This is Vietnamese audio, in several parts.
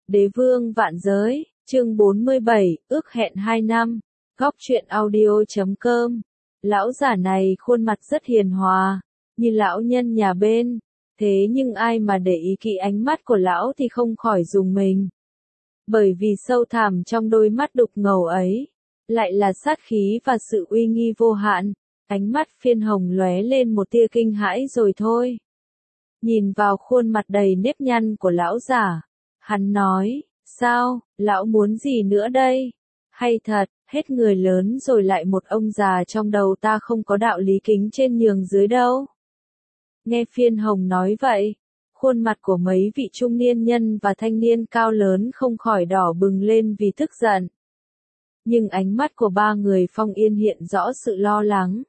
Đế vương vạn giới, chương 47, ước hẹn 2 năm, góc truyện audio.com. Lão giả này khuôn mặt rất hiền hòa, như lão nhân nhà bên, thế nhưng ai mà để ý kỹ ánh mắt của lão thì không khỏi rùng mình. Bởi vì sâu thẳm trong đôi mắt đục ngầu ấy, lại là sát khí và sự uy nghi vô hạn, ánh mắt Phiên Hồng lóe lên một tia kinh hãi rồi thôi. Nhìn vào khuôn mặt đầy nếp nhăn của lão giả, hắn nói, sao, lão muốn gì nữa đây? Hay thật, hết người lớn rồi lại một ông già trong đầu ta không có đạo lý kính trên nhường dưới đâu. Nghe Phiên Hồng nói vậy, khuôn mặt của mấy vị trung niên nhân và thanh niên cao lớn không khỏi đỏ bừng lên vì tức giận. Nhưng ánh mắt của ba người Phong Yên hiện rõ sự lo lắng.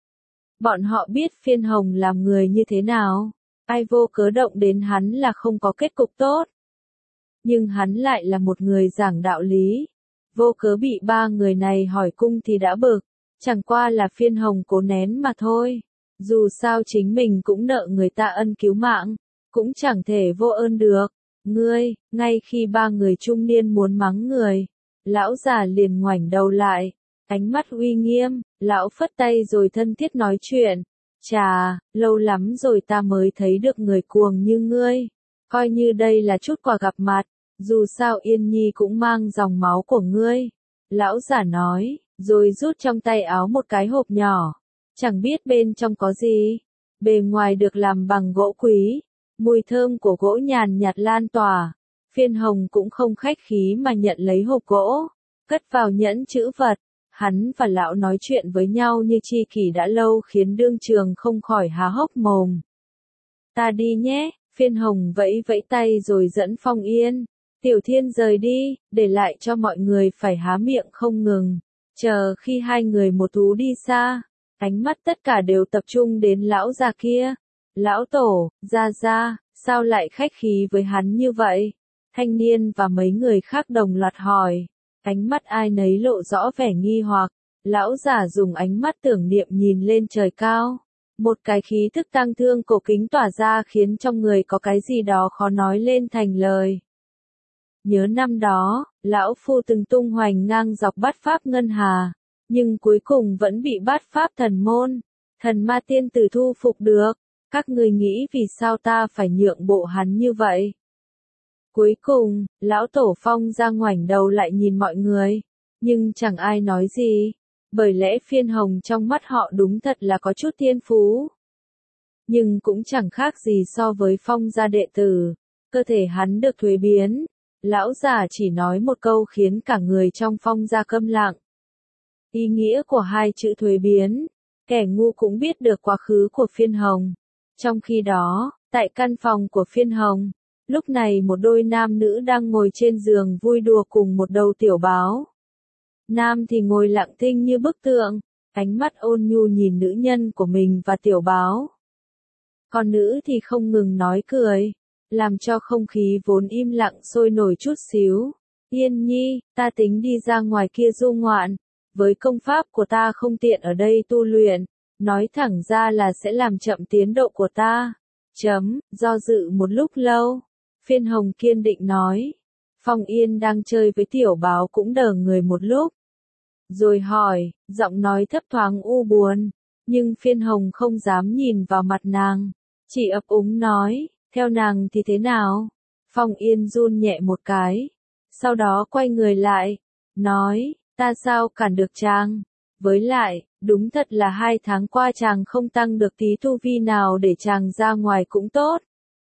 Bọn họ biết Phiên Hồng làm người như thế nào, ai vô cớ động đến hắn là không có kết cục tốt. Nhưng hắn lại là một người giảng đạo lý, vô cớ bị ba người này hỏi cung thì đã bực, chẳng qua là Phiên Hồng cố nén mà thôi. Dù sao chính mình cũng nợ người ta ân cứu mạng, cũng chẳng thể vô ơn được. Ngươi, ngay khi ba người trung niên muốn mắng người, lão già liền ngoảnh đầu lại, ánh mắt uy nghiêm, lão phất tay rồi thân thiết nói chuyện. Chà, lâu lắm rồi ta mới thấy được người cuồng như ngươi, coi như đây là chút quà gặp mặt, dù sao Yên Nhi cũng mang dòng máu của ngươi. Lão giả nói, rồi rút trong tay áo một cái hộp nhỏ, chẳng biết bên trong có gì, bề ngoài được làm bằng gỗ quý, mùi thơm của gỗ nhàn nhạt lan tỏa. Phiên Hồng cũng không khách khí mà nhận lấy hộp gỗ, cất vào nhẫn chữ vật. Hắn và lão nói chuyện với nhau như tri kỷ đã lâu khiến đương trường không khỏi há hốc mồm. Ta đi nhé, Phiên Hồng vẫy vẫy tay rồi dẫn Phong Yên, Tiểu Thiên rời đi, để lại cho mọi người phải há miệng không ngừng. Chờ khi hai người một thú đi xa, ánh mắt tất cả đều tập trung đến lão già kia. Lão tổ, ra, sao lại khách khí với hắn như vậy? Thanh niên và mấy người khác đồng loạt hỏi. Ánh mắt ai nấy lộ rõ vẻ nghi hoặc, lão giả dùng ánh mắt tưởng niệm nhìn lên trời cao. Một cái khí thức tang thương cổ kính tỏa ra khiến trong người có cái gì đó khó nói lên thành lời. Nhớ năm đó, lão phu từng tung hoành ngang dọc bát pháp ngân hà, nhưng cuối cùng vẫn bị bát pháp thần môn, thần ma tiên tử thu phục được. Các ngươi nghĩ vì sao ta phải nhượng bộ hắn như vậy? Cuối cùng, lão tổ Phong ra ngoảnh đầu lại nhìn mọi người, nhưng chẳng ai nói gì, bởi lẽ Phiên Hồng trong mắt họ đúng thật là có chút thiên phú. Nhưng cũng chẳng khác gì so với Phong gia đệ tử, cơ thể hắn được thuế biến. Lão già chỉ nói một câu khiến cả người trong Phong gia câm lặng. Ý nghĩa của hai chữ thuế biến, kẻ ngu cũng biết được quá khứ của Phiên Hồng. Trong khi đó, tại căn phòng của Phiên Hồng, lúc này một đôi nam nữ đang ngồi trên giường vui đùa cùng một đầu tiểu báo. Nam thì ngồi lặng thinh như bức tượng, ánh mắt ôn nhu nhìn nữ nhân của mình và tiểu báo. Còn nữ thì không ngừng nói cười, làm cho không khí vốn im lặng sôi nổi chút xíu. Yên Nhi, ta tính đi ra ngoài kia du ngoạn, với công pháp của ta không tiện ở đây tu luyện, nói thẳng ra là sẽ làm chậm tiến độ của ta. Do dự một lúc lâu, Phiên Hồng kiên định nói. Phong Yên đang chơi với tiểu báo cũng đờ người một lúc. Rồi hỏi, giọng nói thấp thoáng u buồn, nhưng Phiên Hồng không dám nhìn vào mặt nàng, chỉ ấp úng nói, theo nàng thì thế nào? Phong Yên run nhẹ một cái, sau đó quay người lại, nói, ta sao cản được chàng? Với lại, đúng thật là 2 tháng qua chàng không tăng được tí tu vi nào để chàng ra ngoài cũng tốt.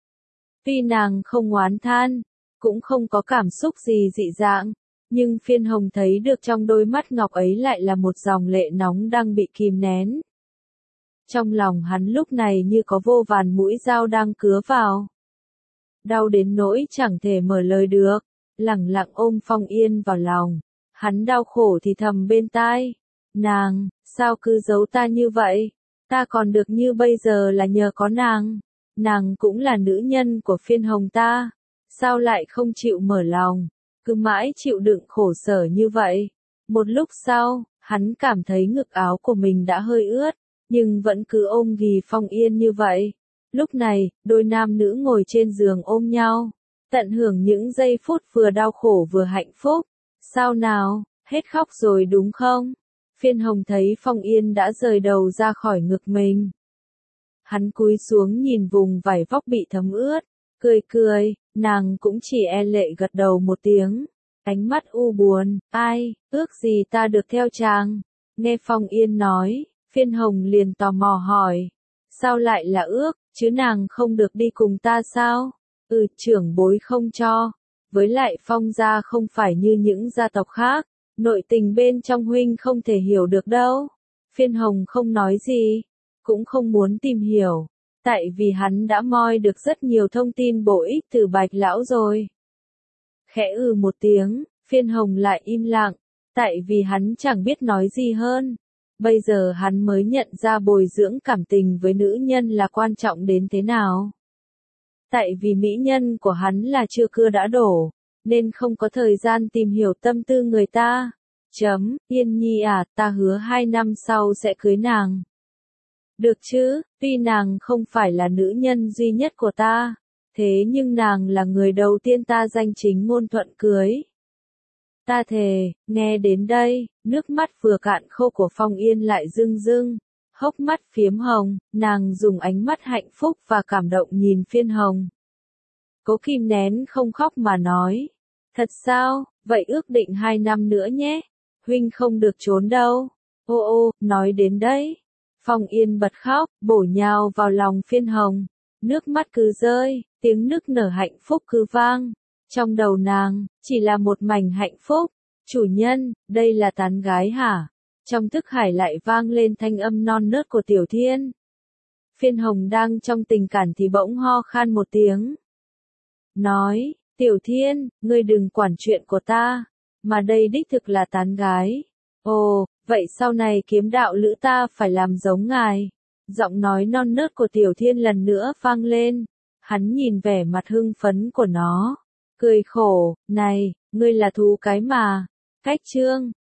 Tuy nàng không oán than, cũng không có cảm xúc gì dị dạng, nhưng Phiên Hồng thấy được trong đôi mắt ngọc ấy lại là một dòng lệ nóng đang bị kìm nén. Trong lòng hắn lúc này như có vô vàn mũi dao đang cứa vào. Đau đến nỗi chẳng thể mở lời được, lẳng lặng ôm Phong Yên vào lòng. Hắn đau khổ thì thầm bên tai. Nàng, sao cứ giấu ta như vậy? Ta còn được như bây giờ là nhờ có nàng. Nàng cũng là nữ nhân của Phiên Hồng ta. Sao lại không chịu mở lòng? Cứ mãi chịu đựng khổ sở như vậy. Một lúc sau, hắn cảm thấy ngực áo của mình đã hơi ướt, nhưng vẫn cứ ôm ghì Phong Yên như vậy. Lúc này, đôi nam nữ ngồi trên giường ôm nhau. Tận hưởng những giây phút vừa đau khổ vừa hạnh phúc. Sao nào, hết khóc rồi đúng không? Phiên Hồng thấy Phong Yên đã rời đầu ra khỏi ngực mình. Hắn cúi xuống nhìn vùng vải vóc bị thấm ướt, cười cười, nàng cũng chỉ e lệ gật đầu một tiếng. Ánh mắt u buồn, ai, ước gì ta được theo chàng. Nghe Phong Yên nói, Phiên Hồng liền tò mò hỏi. Sao lại là ước, chứ nàng không được đi cùng ta sao? Trưởng bối không cho. Với lại Phong gia không phải như những gia tộc khác, nội tình bên trong huynh không thể hiểu được đâu. Phiên Hồng không nói gì, cũng không muốn tìm hiểu, tại vì hắn đã moi được rất nhiều thông tin bổ ích từ Bạch lão rồi. Khẽ một tiếng, Phiên Hồng lại im lặng, tại vì hắn chẳng biết nói gì hơn. Bây giờ hắn mới nhận ra bồi dưỡng cảm tình với nữ nhân là quan trọng đến thế nào. Tại vì mỹ nhân của hắn là chưa cưa đã đổ, nên không có thời gian tìm hiểu tâm tư người ta. Yên Nhi à, ta hứa 2 năm sau sẽ cưới nàng. Được chứ, tuy nàng không phải là nữ nhân duy nhất của ta, thế nhưng nàng là người đầu tiên ta danh chính ngôn thuận cưới. Ta thề. Nghe đến đây, nước mắt vừa cạn khô của Phong Yên lại rưng rưng, hốc mắt phiếm hồng, nàng dùng ánh mắt hạnh phúc và cảm động nhìn Phiên Hồng. Cố kìm nén không khóc mà nói, thật sao, vậy ước định 2 năm nữa nhé, huynh không được trốn đâu. Ô, nói đến đấy, Phong Yên bật khóc, bổ nhào vào lòng Phiên Hồng, nước mắt cứ rơi, tiếng nức nở hạnh phúc cứ vang. Trong đầu nàng, chỉ là một mảnh hạnh phúc. Chủ nhân, đây là tán gái hả? Trong thức hải lại vang lên thanh âm non nớt của Tiểu Thiên. Phiên Hồng đang trong tình cảm thì bỗng ho khan một tiếng. Nói, Tiểu Thiên, ngươi đừng quản chuyện của ta, mà đây đích thực là tán gái. Ồ, vậy sau này kiếm đạo lữ ta phải làm giống ngài. Giọng nói non nớt của Tiểu Thiên lần nữa vang lên. Hắn nhìn vẻ mặt hưng phấn của nó, cười khổ, này, ngươi là thú cái mà. Cách chương